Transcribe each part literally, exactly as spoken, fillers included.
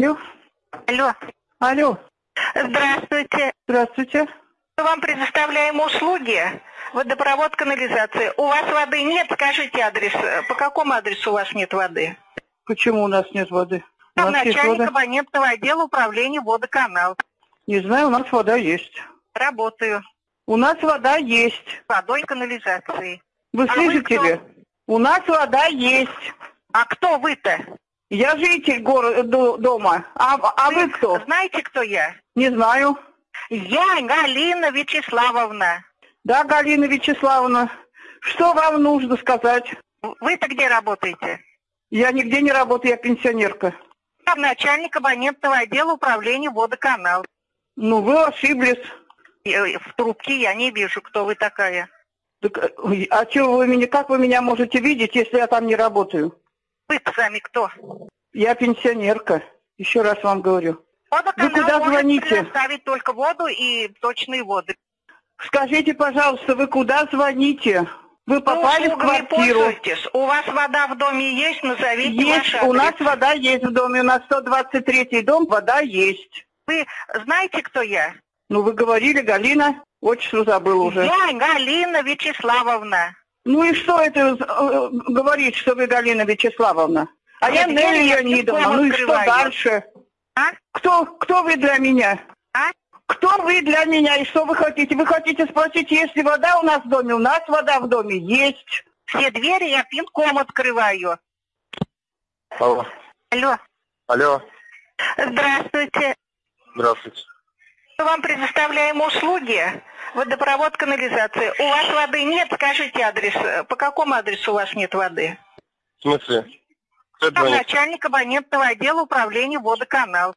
Алло. Алло. Алло. Здравствуйте. Здравствуйте. Мы вам предоставляем услуги. Водопровод, канализация. У вас воды нет? Скажите адрес. По какому адресу у вас нет воды? Почему у нас нет воды? У Там нас есть начальник вода. абонентного отдела управления водоканал. Не знаю, у нас вода есть. Работаю. У нас вода есть. Водой, канализацией. Вы А слышите вы ли? У нас вода есть. А кто вы-то? Я житель города, до- дома. А, а вы, кто? Знаете, кто я? Не знаю. Я Галина Вячеславовна. Да, Галина Вячеславовна. Что вам нужно сказать? Вы-то где работаете? Я нигде не работаю, я пенсионерка. Там начальник абонентного отдела управления водоканал. Ну, вы ошиблись. В трубке я не вижу, кто вы такая. Так, а что вы меня, как вы меня можете видеть, если я там не работаю? Вы сами кто? Я пенсионерка. Еще раз вам говорю. Водоканал Вы куда может звоните? предоставить только воду и точные воды. Скажите, пожалуйста, вы куда звоните? Вы попали Вы в квартиру. пользуетесь? У вас вода в доме есть? Назовите Есть, ваш адрес. у нас вода есть в доме. У нас сто двадцать третий дом, вода есть. Вы знаете, кто я? Ну, вы говорили, Галина. Отчество забыла уже. Я Галина Вячеславовна. Ну и что это э, говорит, что вы Галина Вячеславовна? А я Я Нелли дверь Леонидовна. пинком Ну и что открываю. дальше? А? Кто, кто вы для меня? А? Кто вы для меня и что вы хотите? Вы хотите спросить, есть ли вода у нас в доме? У нас вода в доме есть. Все двери я пинком открываю. Алло. Алло. Алло. Здравствуйте. Здравствуйте. Мы вам предоставляем услуги. Водопровод, канализация. У вас воды нет? Скажите адрес. По какому адресу у вас нет воды? В смысле? Кто это Там звонит? начальник абонентного отдела управления водоканал.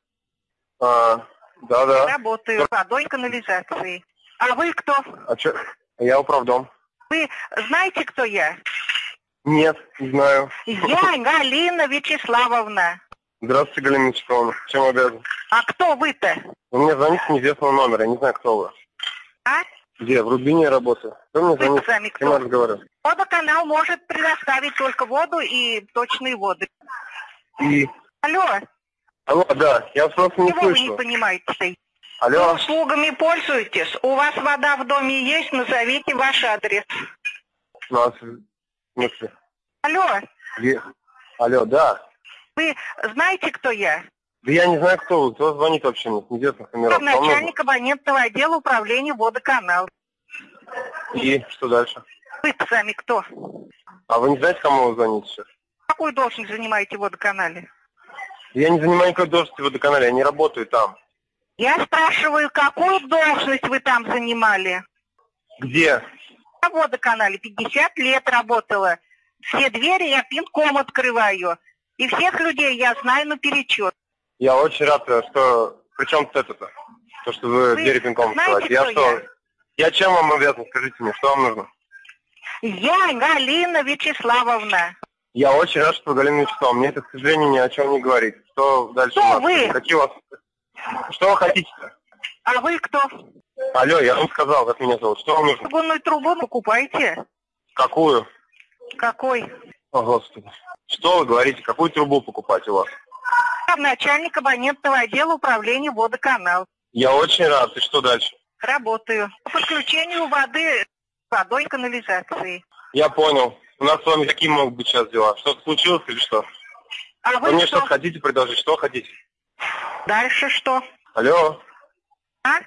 А, да-да. Работаю водой, канализацией. А вы кто? А чё? Я управдом. Вы знаете, кто я? Нет, не знаю. Я Галина Вячеславовна. Здравствуйте, Галина Вячеславовна. Чем обязан? А кто вы-то? Вы мне звоните с неизвестного номера, я не знаю, кто вы. А? Где? В Рубине работаю. Кто мне Вы звонит? сами С кем я кто? разговариваю? Водоканал может предоставить только воду и точные воды. И... Алло, Алло, да, я вас просто не чего вы не слышу. понимаете? Вы Алло. услугами пользуетесь? У вас вода в доме есть? Назовите ваш адрес. У нас... В смысле? Алло, Где? Алло, да. вы знаете, кто я? Да я не знаю, кто вы. Кто звонит вообще мне с неизвестных номеров? Там начальник абонентного отдела управления водоканал. И что дальше? Вы сами кто? А вы не знаете, кому вы звоните сейчас? Какую должность занимаете в водоканале? Я не занимаю никакой должности в водоканале, я не работаю там. Я спрашиваю, какую должность вы там занимали? Где? На водоканале пятьдесят лет работала. Все двери я пинком открываю. И всех людей я знаю наперечет. Я очень рад, что... Причем тут это-то? То, что вы, Вы двери пинком знаете, открываете. Я кто что? я? Я чем вам обязан? Скажите мне, что вам нужно? Я Галина Вячеславовна. Я очень рад, что вы Галина Вячеславовна. Мне это, к сожалению, ни о чем не говорит. Что дальше Кто у нас? вы? Какие у вас... Что вы хотите-то? А вы кто? Алло, я вам сказал, как меня зовут. Что вам нужно? Чугунную трубу покупаете? Какую? Какой? О, Господи. Что вы говорите? Какую трубу покупать у вас? Там начальник абонентного отдела управления водоканал. Я очень рад. И что дальше? Работаю. По подключению воды, водой, канализации. Я понял. У нас с вами какие могут быть сейчас дела? Что-то случилось или что? А Вы вы мне кто? что-то хотите предложить? Что хотите? Дальше что? Алло? А?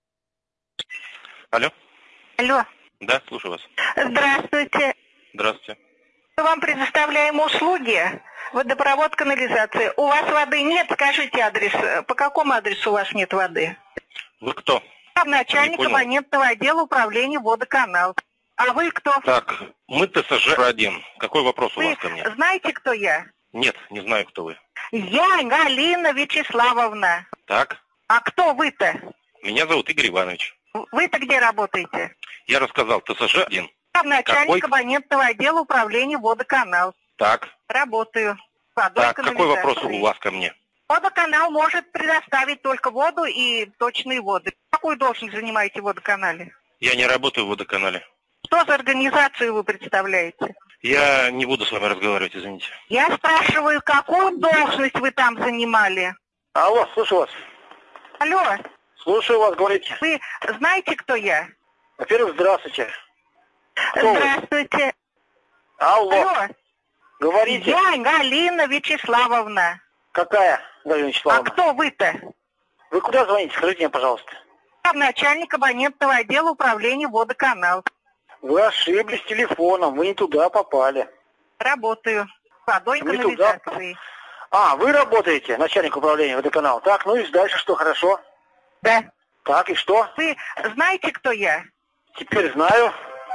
Алло? Алло. Да, слушаю вас. Здравствуйте. Здравствуйте. Мы вам предоставляем услуги. Водопровод, канализация. У вас воды нет? Скажите адрес. По какому адресу у вас нет воды? Вы кто? Там начальник Не понял. абонентного отдела управления водоканал. А вы кто? Так, мы ТСЖ один. Какой вопрос у Вы вас ко мне? знаете, кто я? Нет, не знаю, кто вы. Я Галина Вячеславовна. Так, А кто вы-то? меня зовут Игорь Иванович. Вы-то где работаете? Я рассказал, ТСЖ один. Там начальник Какой? абонентного отдела управления водоканал. Так, Работаю. Водой, так, какой вопрос канализацией. у вас ко мне? Водоканал может предоставить только воду и точные воды. Какую должность занимаете в водоканале? Я не работаю в водоканале. Что за организацию вы представляете? Я не буду с вами разговаривать, извините. Я спрашиваю, какую должность вы там занимали? Алло, слушаю вас. Алло, Слушаю вас, говорите. вы знаете, кто я? Во-первых, здравствуйте. Кто вы? Здравствуйте. Алло, Алло, говорите. я Галина Вячеславовна. Какая, Галина А Вячеславовна? кто вы-то? Вы куда звоните? Скажите мне, пожалуйста. Я начальник абонентного отдела управления водоканал. Вы ошиблись телефоном, вы не туда попали. Работаю. Водой, Не туда. канализацией. А, вы работаете, начальник управления водоканал. Так, ну и дальше что, хорошо? Да. Так, и что? Вы знаете, кто я? Теперь знаю.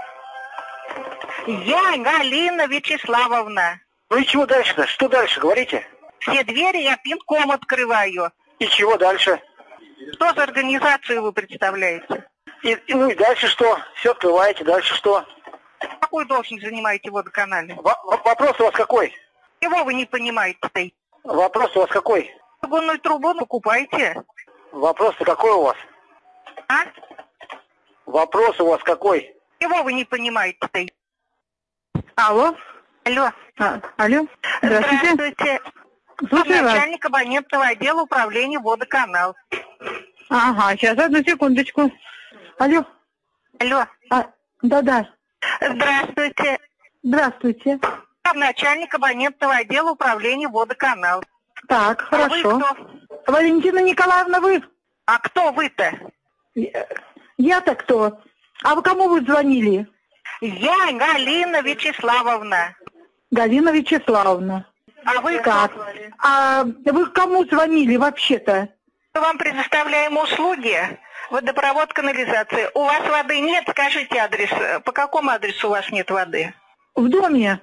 Я Галина Вячеславовна. Ну и чего дальше-то? Что дальше, говорите? Все двери я пинком открываю. И чего дальше? Что за организацию вы представляете? И, и, ну и дальше что? Все открываете, дальше что? Какую должность занимаете в водоканале? Во- вопрос у вас какой? Чего вы не понимаете-то? Вопрос у вас какой? Чугунную трубу покупайте. Вопрос-то какой у вас? А? Вопрос у вас какой? Чего вы не понимаете-то? Алло. Алло. А, алло. Здравствуйте. Здравствуйте. Слушаю вас. Начальник абонентного отдела управления водоканал. Ага, сейчас, одну секундочку. Алло. Алло. А, да-да. Здравствуйте. Здравствуйте. Начальник абонентного отдела управления водоканал. Так, А вы хорошо. кто? Валентина Николаевна, вы? А кто вы-то? Я- Я-то кто? А вы кому вы звонили? Я Галина Вячеславовна. Галина Вячеславовна. А вы Так. кто? А вы к кому звонили вообще-то? Мы вам предоставляем услуги. Водопровод, канализация. У вас воды нет? Скажите адрес. По какому адресу у вас нет воды? В доме?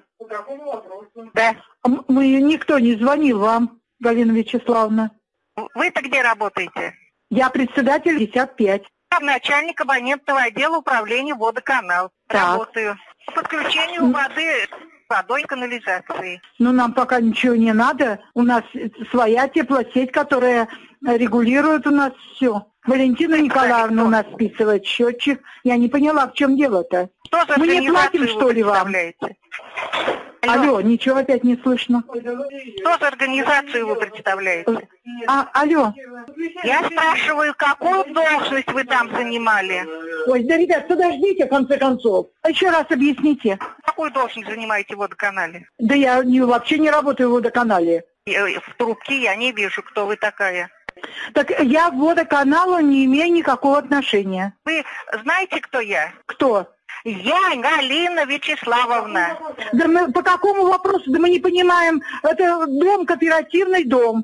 Да. М- Мы, никто не звонил вам, Галина Вячеславовна. Вы-то где работаете? Я председатель пятьдесят пять. Я начальник абонентного отдела управления водоканал. Так. Работаю. По подключению воды, водой, канализации. Но нам пока ничего не надо. У нас своя теплосеть, которая регулирует у нас все. Валентина Николаевна у нас списывает счетчик. Я не поняла, в чем дело-то. Что за Мы не платим, организацию что вы ли, вам? представляете? Алло, ничего опять не слышно. Что за организацию вы представляете? А, алло. Я спрашиваю, какую должность вы там занимали? Ой, да, ребят, подождите, в конце концов. Еще раз объясните. Какую должность занимаете в водоканале? Да я не, вообще не работаю в водоканале. Э, В трубке я не вижу, кто вы такая. Так я к водоканалу не имею никакого отношения. Вы знаете, кто я? Кто? Я Галина Вячеславовна. Да мы по какому вопросу? Да мы не понимаем. Это дом, кооперативный дом.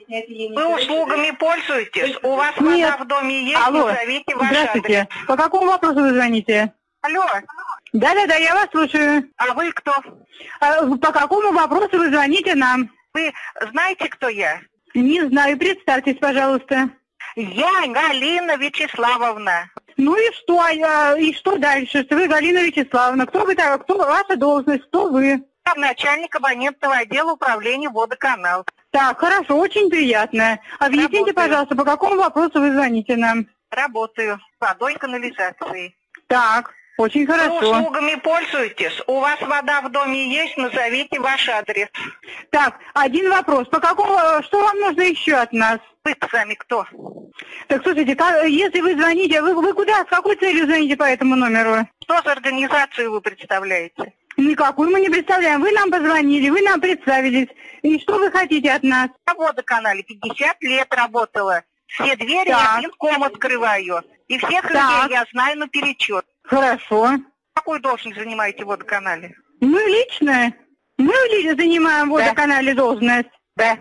Вы услугами пользуетесь? У вас Нет. вода в доме есть? Алло, Назовите ваш здравствуйте. адрес. По какому вопросу вы звоните? Алло, Да-да-да, я вас слушаю. а вы кто? А по какому вопросу вы звоните нам? Вы знаете, кто я? Не знаю, представьтесь, пожалуйста. Я Галина Вячеславовна. Ну и что, а, и что дальше? Что вы Галина Вячеславовна? Кто вы такая? Кто ваша должность? Кто вы? Я начальник абонентного отдела управления водоканал. Так, хорошо, очень приятно. Объясните, Работаю. пожалуйста, по какому вопросу вы звоните нам? Работаю. Водой, канализацией. Так, очень Вы хорошо. услугами пользуетесь? У вас вода в доме есть? Назовите ваш адрес. Так, один вопрос. По какому, что вам нужно еще от нас? Вы сами кто? Так, слушайте, как- если вы звоните, вы, вы куда, с какой целью звоните по этому номеру? Что за организацию вы представляете? Никакую мы не представляем. Вы нам позвонили, вы нам представились. И что вы хотите от нас? На водоканале пятьдесят лет работала. Все двери Так. я пинком открываю. И всех Так. людей я знаю наперечет. Хорошо. Какую должность занимаете в водоканале? Мы лично, мы лично занимаем в водоканале должность. Да.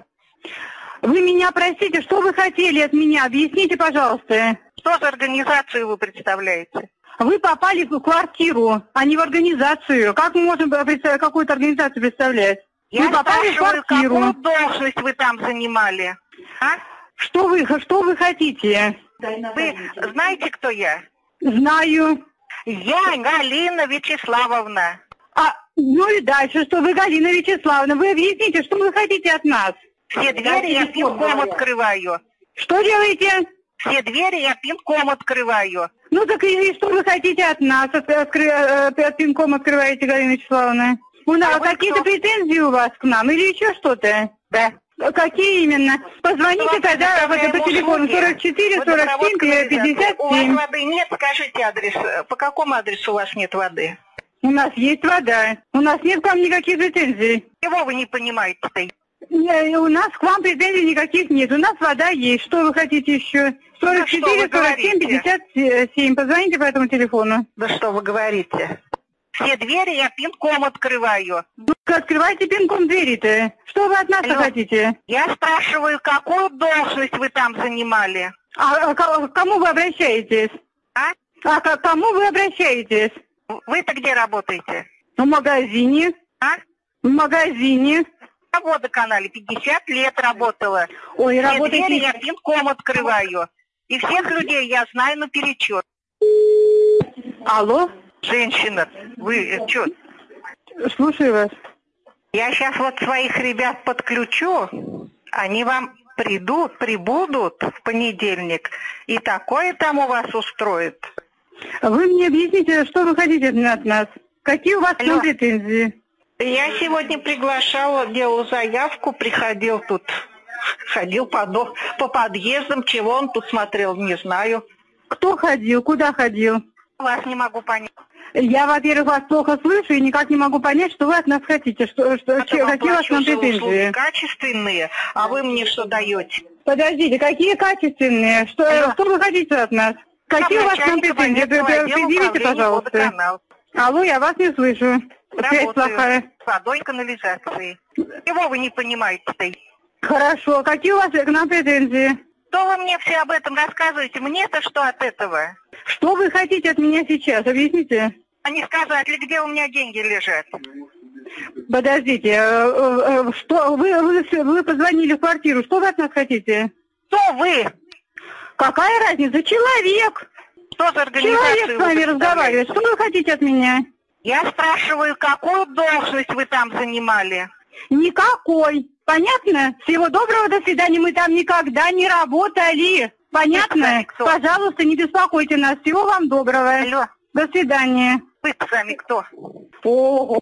Вы меня простите, что вы хотели от меня? Объясните, пожалуйста. Что за организацию вы представляете? Вы попали в квартиру, а не в организацию. Как мы можем представ- какую-то организацию представлять? Я вы попали в спрашиваю, квартиру. какую должность вы там занимали? А? Что вы, что вы хотите? Вы знаете, кто я? Знаю. Я Галина Вячеславовна. А, ну и дальше, что вы, Галина Вячеславовна, вы объясните, что вы хотите от нас? Все двери я пинком открываю. Что делаете? Все двери я пинком открываю. Ну так и, и что вы хотите от нас? От, откры- э, от пинком открываете, Галина Вячеславовна? У нас А вы какие-то кто? претензии у вас к нам или еще что-то? Да. Какие именно? Позвоните тогда вот по телефону сорок четыре сорок семь пятьдесят У вас семь. воды нет? Скажите адрес. По какому адресу у вас нет воды? У нас есть вода. У нас нет к вам никаких претензий. Чего вы не понимаете-то? Не, у нас к вам претензий никаких нет. У нас вода есть. Что вы хотите еще? сорок четыре сорок семь пятьдесят семь. Позвоните по этому телефону. Да что вы говорите? Все двери я пинком открываю. Ну, открывайте пинком двери-то. Что вы от нас хотите? Я спрашиваю, какую должность вы там занимали? А, а к кому вы обращаетесь? А? А к кому вы обращаетесь? Вы-то где работаете? В магазине. А? В магазине. На водоканале пятьдесят лет работала. Ой, Все работаете... двери я пинком открываю. И всех людей я знаю наперечет. Алло? Женщина, вы что? Слушаю вас. Я сейчас вот своих ребят подключу. Они вам придут, прибудут в понедельник. И такое там у вас устроят. Вы мне объясните, что вы хотите от нас? Какие у вас Алло. претензии? Я сегодня приглашала, делал заявку, приходил тут, ходил по, до, по подъездам, чего он тут смотрел, не знаю. Кто ходил? Куда ходил? Вас не могу понять. Я, во-первых, вас плохо слышу и никак не могу понять, что вы от нас хотите. Что, что, че, какие у вас там претензии? Качественные, а вы мне что даете? Подождите, какие качественные? Что, что вы хотите от нас? Какие у вас там претензии? Предъявите, пожалуйста. Алло, я вас не слышу. Связь плохая. Водой, канализацией. Чего вы не понимаете-то? Хорошо. Какие у вас к нам претензии? Что вы мне все об этом рассказываете? Мне-то что от этого? Что вы хотите от меня сейчас? Объясните. А не сказать ли, где у меня деньги лежат? Подождите, что вы, вы, вы позвонили в квартиру. Что вы от нас хотите? Кто вы? Какая разница? Человек. Что за организацию? Человек с вами разговаривает. Что вы хотите от меня? Я спрашиваю, какую должность вы там занимали? Никакой. Понятно? Всего доброго, до свидания. Мы там никогда не работали. Понятно? Пожалуйста, не беспокойте нас. Всего вам доброго. Алло. До свидания. Вы сами кто? Ого.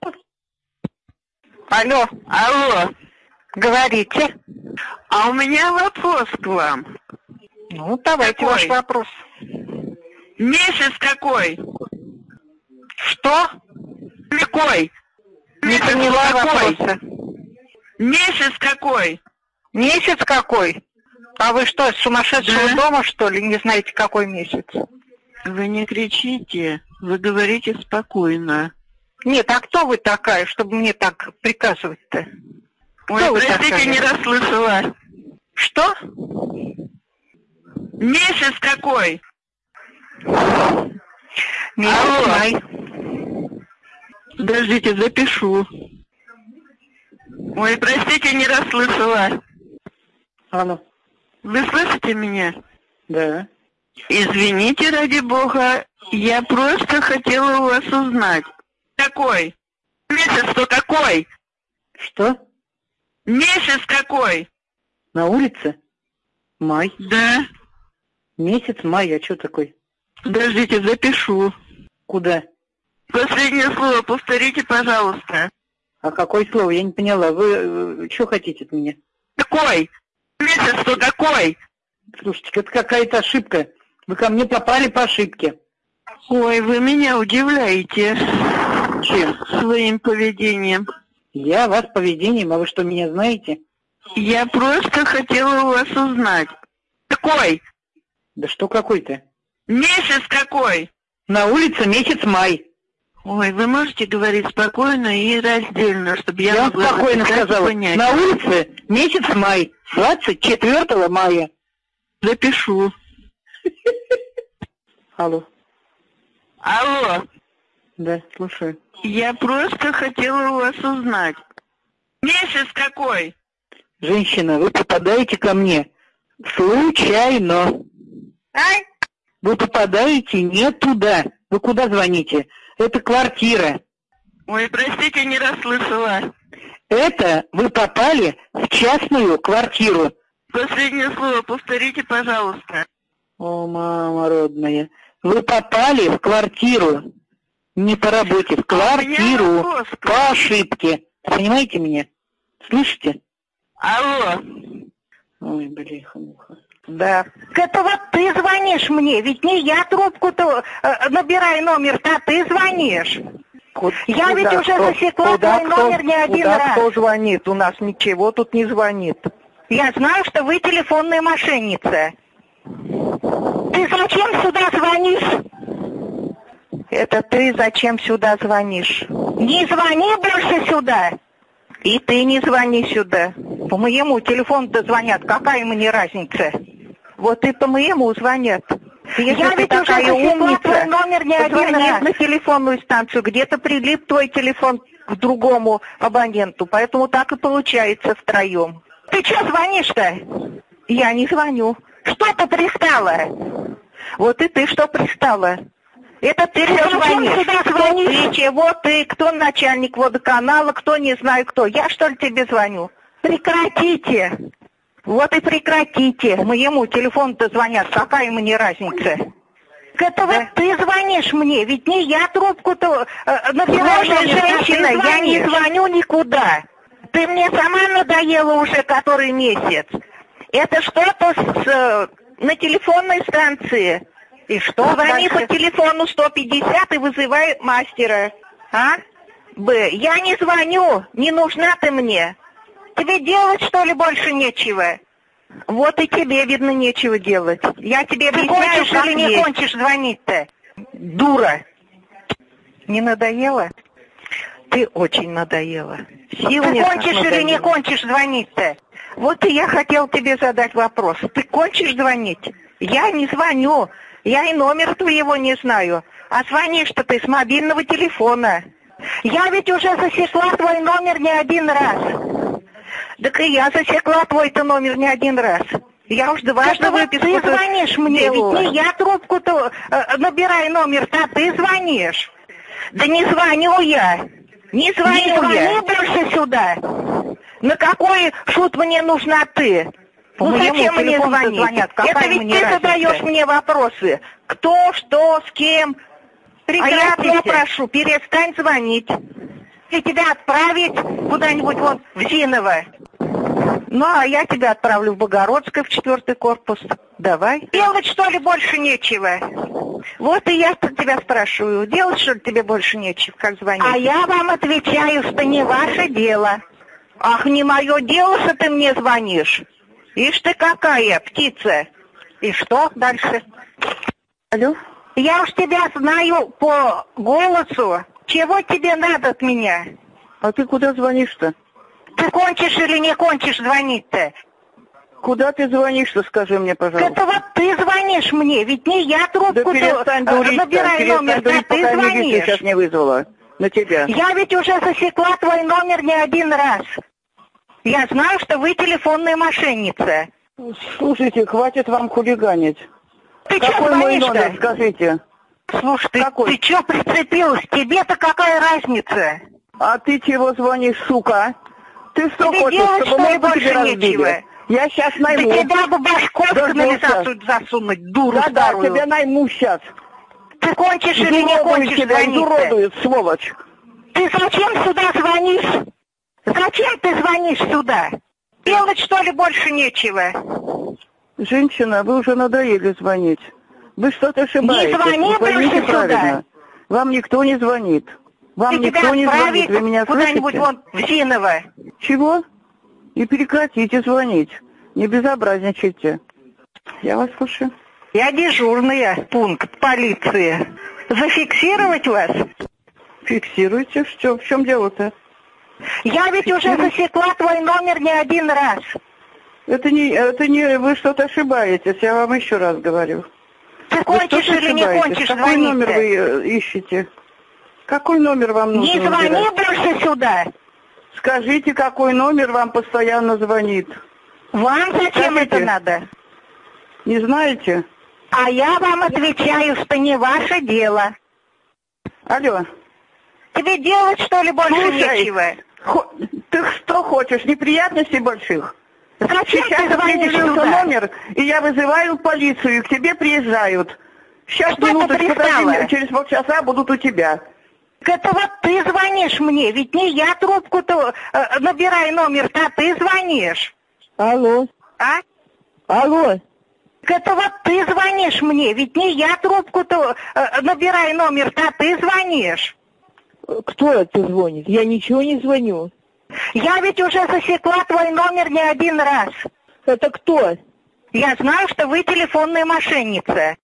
Алло. Алло. Говорите. А у меня вопрос к вам. Ну, давайте какой? Ваш вопрос. Месяц какой? Что? Какой? Не Месяц поняла какой? вопроса. Месяц какой? Месяц какой? А вы что, с сумасшедшего Да. дома, что ли? Не знаете, какой месяц? Вы не кричите, вы говорите спокойно. Нет, а кто вы такая, чтобы мне так приказывать-то? Ой, Кто вы простите, такая? не расслышала. Что? Месяц какой? Месяц Алло. май. Подождите, запишу. Ой, простите, не расслышала. Алло. Вы слышите меня? Да. Извините, ради бога, я просто хотела у вас узнать. Какой? Месяц-то какой? Что? Месяц какой? На улице? Май. Да. Месяц май, а что такой? Подождите, запишу. Куда? Последнее слово повторите, пожалуйста. А какое слово? Я не поняла. Вы что хотите от меня? Какой? Месяц-то какой? Слушайте, это какая-то ошибка. Вы ко мне попали по ошибке. Ой, вы меня удивляете. Чем? Своим поведением. Я вас поведением, а вы что, меня знаете? Я просто хотела у вас узнать. Какой? Да что какой-то? Месяц какой? На улице месяц май. Ой, вы можете говорить спокойно и раздельно, чтобы я, Я вам могла спокойно записать и сказала. понять. На улице месяц май. двадцать четвёртого мая. Запишу. Алло. Алло. Да, слушаю. Я просто хотела у вас узнать. Месяц какой? Женщина, вы попадаете ко мне случайно. Ай? Вы попадаете не туда. Вы куда звоните? Это квартира. Ой, простите, не расслышала. Это вы попали в частную квартиру. Последнее слово повторите, пожалуйста. О, мама родная. Вы попали в квартиру. Не по работе, в А у меня квартиру. вопрос к По ошибке. Понимаете меня? Слышите? Алло. Ой, блин-муха. Да. Это вот ты звонишь мне, ведь не я трубку-то э, набираю номер, а ты звонишь. Куда, я ведь куда, уже кто, засекла куда, твой кто, номер не один куда раз. Кто звонит? У нас ничего тут не звонит. Я знаю, что вы телефонная мошенница. Ты зачем сюда звонишь? Это ты зачем сюда звонишь? Не звони больше сюда. И ты не звони сюда. По моему телефону-то звонят, какая мне разница? Вот и по моему звонят. Если я ты ведь такая уже умница, твой номер не один раз. на телефонную станцию, где-то прилип твой телефон к другому абоненту, поэтому так и получается втроем. Ты что звонишь-то? Я не звоню. Что ты пристала? Вот и ты что пристала? Это ты все звонишь. Сюда кто ты, чего ты, кто начальник водоканала, кто не знаю кто. Я что ли тебе звоню? Прекратите. Вот и прекратите. Моему телефону-то звонят, какая мне разница? Это да. Вот ты звонишь мне, ведь не я трубку-то э, набираю. Слушай, женщина, я не звоню никуда. Ты мне сама надоела уже который месяц. Это что-то с, э, на телефонной станции. И что? Звони дальше? по телефону сто пятьдесят и вызывай мастера. А? Б. Я не звоню, не нужна ты мне. Тебе делать, что ли, больше нечего? Вот и тебе, видно, нечего делать. Я тебе ты объясняю, кончишь как или не есть. кончишь звонить-то? Дура. Не надоело? Ты очень надоела. Сил ты нет, кончишь или не кончишь звонить-то? Вот и я хотел тебе задать вопрос. Ты кончишь звонить? Я не звоню. Я и номер твоего не знаю. А звонишь-то ты с мобильного телефона. Я ведь уже засекла твой номер не один раз. Так и я засекла твой-то номер не один раз. Я уж дважды выписку... Ты звонишь мне, делала. Ведь не я трубку-то э, набираю номер, а ты звонишь. Да не звоню я. Не звоню не я. звони больше сюда. На какой шут мне нужна ты? По ну зачем мне звонить? Звонят, это ведь ты разница? задаешь мне вопросы. Кто, что, с кем. Прекратите. А я тебя прошу, перестань звонить. И тебя отправить куда-нибудь вот в Зиново. Ну, а я тебя отправлю в Богородское, в четвертый корпус. Давай. Делать, что ли, больше нечего? Вот и я тебя спрашиваю. Делать, что ли, тебе больше нечего, как звонить? А я вам отвечаю, что не ваше дело. Ах, не мое дело, что ты мне звонишь. Ишь ты какая, птица. И что дальше? Алло? Я уж тебя знаю по голосу. Чего тебе надо от меня? А ты куда звонишь-то? Ты кончишь или не кончишь звонить-то? Куда ты звонишь-то, скажи мне, пожалуйста. Это вот ты звонишь мне, ведь не я трубку-то да перестань дурить, набираю перестань номер, дурить, а ты пока звонишь. Милицию сейчас не вызвала на тебя. Я ведь уже засекла твой номер не один раз. Я знаю, что вы телефонная мошенница. Слушайте, хватит вам хулиганить. Ты какой мой номер, скажите? Слушай, ты, ты что прицепилась? Тебе-то какая разница? А ты чего звонишь, сука? Ты что тебе хочешь, делать, чтобы что ли, больше нечего? Я сейчас найму. Да тебя бы башкой в канализацию засунуть, дуру да, старую. Да, тебя найму сейчас. Ты кончишь или не кончишь тебя, звонить-то? изуродует, сволочь. Ты зачем сюда звонишь? Зачем ты звонишь сюда? Делать, что ли, больше нечего? Женщина, вы уже надоели звонить. Вы что-то ошибаетесь. Не звони вы поймите больше правильно. сюда. Вам никто не звонит. Вам Ты никто не звонит. Вы меня куда-нибудь слышите? вон в Зиново. Чего? И прекратите звонить. Не безобразничайте. Я вас слушаю. Я дежурная, пункт полиции. Зафиксировать вас? Фиксируйте. Что? В чем дело-то? Я ведь уже засекла твой номер не один раз. Это не, это не, вы что-то ошибаетесь, я вам еще раз говорю. Ты кончишь или не кончишь звонить-то? Какой номер вы ищете? Какой номер вам нужно? Не звони выбирать? больше сюда. Скажите, какой номер вам постоянно звонит? Вам зачем Скажите. это надо? Не знаете? А я вам отвечаю, что не ваше дело. Алло. Тебе делать, что ли, больше Слушай, нечего? Хо... Ты что хочешь, неприятностей больших? Зачем Сейчас ты звонишь сюда? номер, и я вызываю полицию, и к тебе приезжают. Сейчас Что минуточку, ты пристала? подожди, через полчаса будут у тебя. Это вот ты звонишь мне, ведь не я трубку-то э, набирай номер-то, а ты звонишь. Алло. А? Алло. Это вот ты звонишь мне, ведь не я трубку-то э, набирай номер-то, а ты звонишь. Кто это звонит? Я ничего не звоню. Я ведь уже засекла твой номер не один раз. Это кто? Я знаю, что вы телефонная мошенница.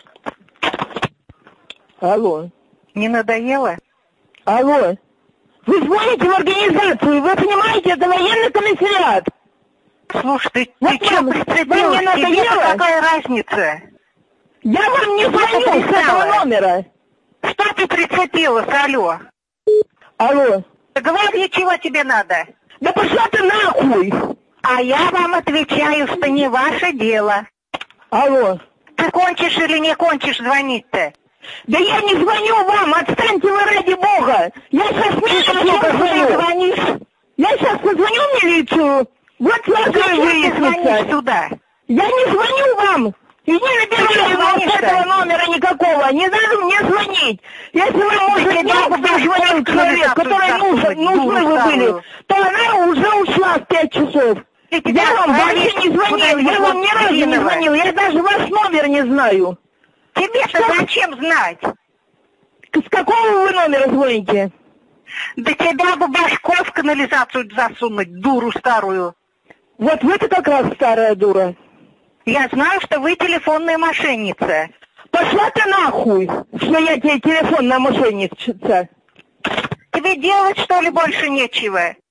Алло. Не надоело? Алло. Вы звоните в организацию, вы понимаете, это военный комиссариат. Слушай, ты, вот ты что прицепилась? Тебе-то какая разница? Я вам не звоню с этого номера. Что ты прицепилась, алло? Алло. Говори, чего тебе надо. Да пошла ты нахуй. А я вам отвечаю, что не ваше дело. Алло. Ты кончишь или не кончишь звонить-то? Да я не звоню вам, отстаньте вы ради бога. Я сейчас милицию позвоню. Звонишь? Я сейчас позвоню в милицию. Вот сразу выяснится. Сюда. Я не звоню вам. И не набираю вам с этого номера никакого. Не надо мне звонить. Если вам может не позвонил человек, который нужен, нужны вы были, то она уже ушла в пять часов. Я вам вообще не звонил. Я вам ни разу не звонил. Я даже ваш номер не знаю. Тебе-то зачем знать? С какого вы номера звоните? Да тебя бы башкой в канализацию засунуть, дуру старую. Вот вы-то как раз старая дура. Я знаю, что вы телефонная мошенница. Пошла ты нахуй, что я тебе телефонная мошенница. Тебе делать, что ли, больше нечего?